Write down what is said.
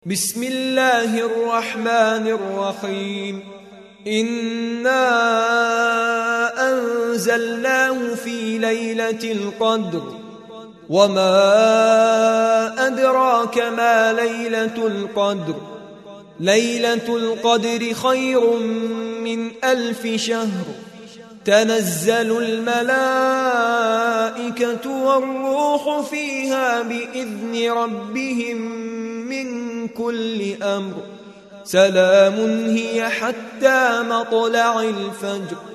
بسم الله الرحمن الرحيم. إنا أنزلناه في ليلة القدر وما أدراك ما ليلة القدر. ليلة القدر خير من 1000 شهر. تنزل الملائكة والروح فيها بإذن ربهم من كل أمر. سلام هي حتى مطلع الفجر.